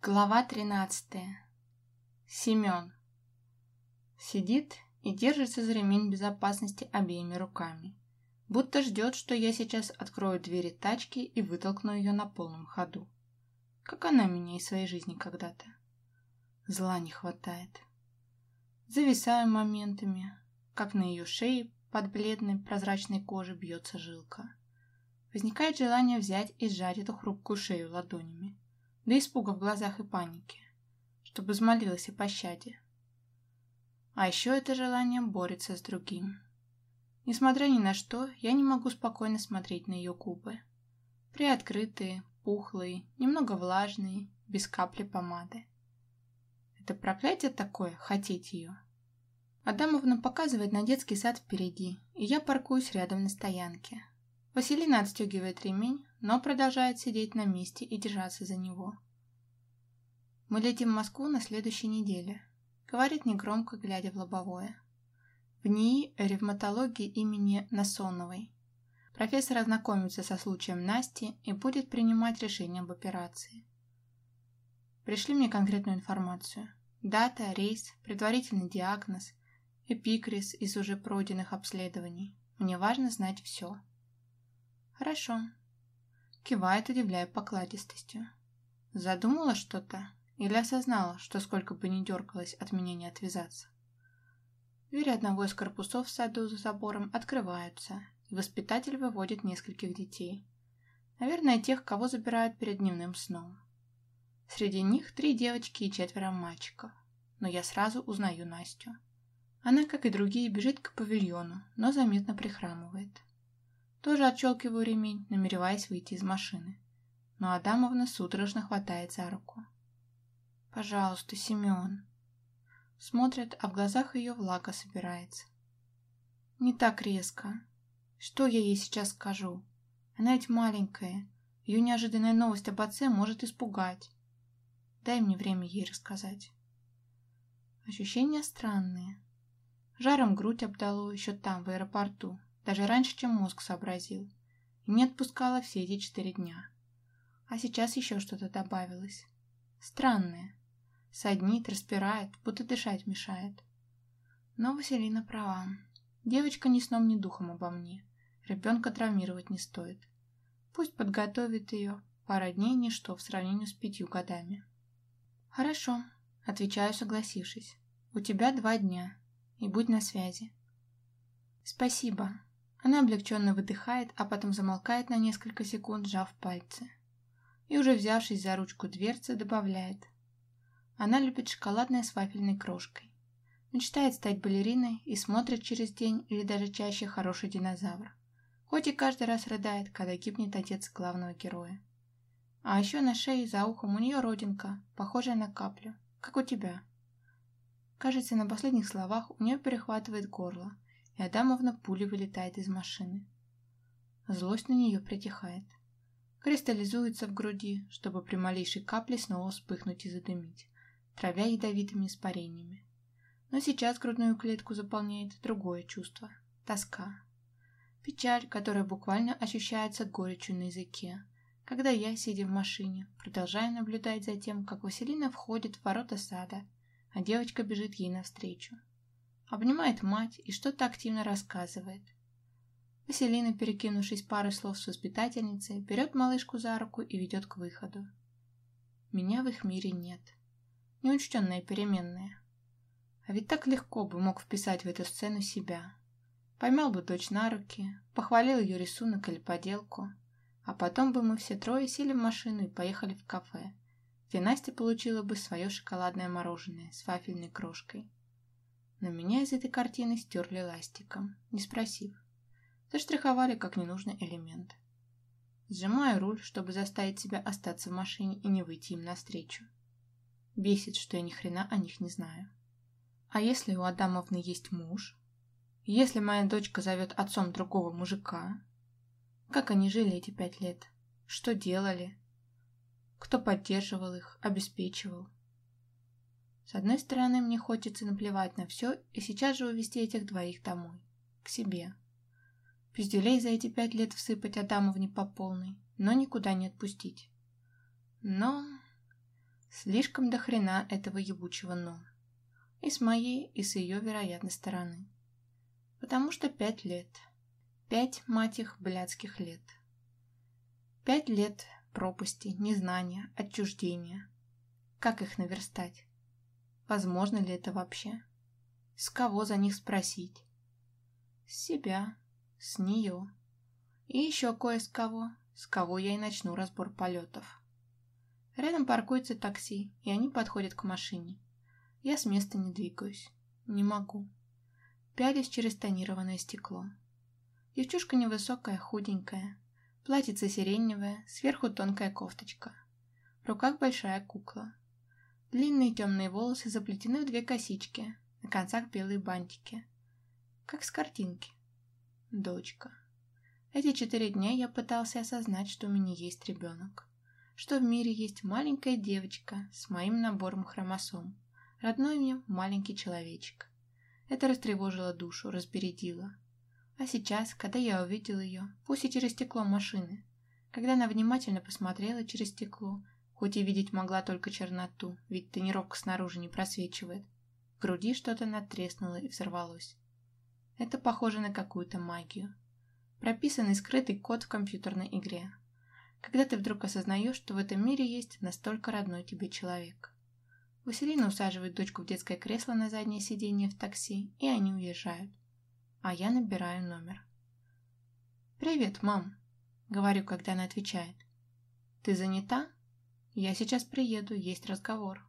Глава 13. Семен. Сидит и держится за ремень безопасности обеими руками, будто ждет, что я сейчас открою двери тачки и вытолкну ее на полном ходу. Как она меня из своей жизни когда-то. Зла не хватает. Зависаю моментами, как на ее шее под бледной прозрачной кожей бьется жилка. Возникает желание взять и сжать эту хрупкую шею ладонями. До испуга в глазах и паники, чтобы взмолилась о пощаде. А еще это желание борется с другим. Несмотря ни на что, я не могу спокойно смотреть на ее губы. Приоткрытые, пухлые, немного влажные, без капли помады. Это проклятие такое, хотеть ее. Адамовна показывает на детский сад впереди, и я паркуюсь рядом на стоянке. Василина отстегивает ремень, но продолжает сидеть на месте и держаться за него. «Мы летим в Москву на следующей неделе», — говорит негромко, глядя в лобовое. В НИИ ревматологии имени Насоновой. Профессор ознакомится со случаем Насти и будет принимать решение об операции. Пришли мне конкретную информацию. Дата, рейс, предварительный диагноз, эпикриз из уже пройденных обследований. Мне важно знать все. «Хорошо», — кивает, удивляя покладистостью. Задумала что-то или осознала, что сколько бы ни дергалась, от меня не отвязаться? Двери одного из корпусов в саду за забором открываются, и воспитатель выводит нескольких детей. Наверное, тех, кого забирают перед дневным сном. Среди них 3 девочки и 4 мальчиков, но я сразу узнаю Настю. Она, как и другие, бежит к павильону, но заметно прихрамывает. Тоже отщелкиваю ремень, намереваясь выйти из машины. Но Адамовна судорожно хватает за руку. «Пожалуйста, Семен». Смотрит, а в глазах ее влага собирается. «Не так резко. Что я ей сейчас скажу? Она ведь маленькая. Ее неожиданная новость об отце может испугать. Дай мне время ей рассказать». Ощущения странные. Жаром грудь обдало еще там, в аэропорту. Даже раньше, чем мозг сообразил, и не отпускала все эти 4 дня. А сейчас еще что-то добавилось. Странное. Саднит, распирает, будто дышать мешает. Но Василина права. Девочка ни сном, ни духом обо мне. Ребенка травмировать не стоит. Пусть подготовит ее. Пара дней ничто в сравнении с 5 годами. «Хорошо», — отвечаю, согласившись. «У тебя 2 дня, и будь на связи». «Спасибо». Она облегченно выдыхает, а потом замолкает на несколько секунд, сжав пальцы. И уже взявшись за ручку дверцы, добавляет. Она любит шоколадное с вафельной крошкой. Мечтает стать балериной и смотрит через день или даже чаще «Хороший динозавр». Хоть и каждый раз рыдает, когда гибнет отец главного героя. А еще на шее за ухом у нее родинка, похожая на каплю, как у тебя. Кажется, на последних словах у нее перехватывает горло, и Адамовна пулей вылетает из машины. Злость на нее притихает. Кристаллизуется в груди, чтобы при малейшей капле снова вспыхнуть и задымить, травя ядовитыми испарениями. Но сейчас грудную клетку заполняет другое чувство – тоска. Печаль, которая буквально ощущается горечью на языке, когда я, сидя в машине, продолжаю наблюдать за тем, как Василина входит в ворота сада, а девочка бежит ей навстречу. Обнимает мать и что-то активно рассказывает. Василина, перекинувшись парой слов с воспитательницей, берет малышку за руку и ведет к выходу. Меня в их мире нет. Неучтенная переменная. А ведь так легко бы мог вписать в эту сцену себя. Поймал бы дочь на руки, похвалил ее рисунок или поделку, а потом бы мы все 3 сели в машину и поехали в кафе, где Настя получила бы свое шоколадное мороженое с вафельной крошкой. Но меня из этой картины стерли ластиком, не спросив. Заштриховали как ненужный элемент. Сжимаю руль, чтобы заставить себя остаться в машине и не выйти им навстречу. Бесит, что я ни хрена о них не знаю. А если у Адамовны есть муж? Если моя дочка зовет отцом другого мужика? Как они жили эти 5 лет? Что делали? Кто поддерживал их, обеспечивал? С одной стороны, мне хочется наплевать на все и сейчас же увезти этих 2 домой, к себе. Пиздюлей за эти 5 лет всыпать Адамовне по полной, но никуда не отпустить. Но Слишком до хрена этого ебучего «но». И с моей, и с ее вероятной стороны. Потому что 5 лет. 5, мать их, блядских лет. 5 лет пропасти, незнания, отчуждения. Как их наверстать? Возможно ли это вообще? С кого за них спросить? С себя, с нее. И еще кое с кого я и начну разбор полетов. Рядом паркуется такси, и они подходят к машине. Я с места не двигаюсь. Не могу. Пялюсь через тонированное стекло. Девчушка невысокая, худенькая. Платьице сиреневое, сверху тонкая кофточка. В руках большая кукла. Длинные темные волосы заплетены в 2 косички, на концах белые бантики. Как с картинки. Дочка. Эти 4 дня я пытался осознать, что у меня есть ребенок. Что в мире есть маленькая девочка с моим набором хромосом. Родной мне маленький человечек. Это растревожило душу, разбередило. А сейчас, когда я увидел ее, пусть и через стекло машины, когда она внимательно посмотрела через стекло, хоть и видеть могла только черноту, ведь тонировка снаружи не просвечивает, в груди что-то надтреснуло и взорвалось. Это похоже на какую-то магию. Прописанный скрытый код в компьютерной игре. Когда ты вдруг осознаешь, что в этом мире есть настолько родной тебе человек. Василина усаживает дочку в детское кресло на заднее сиденье в такси, и они уезжают. А я набираю номер. «Привет, мам», — говорю, когда она отвечает. «Ты занята? Я сейчас приеду, есть разговор».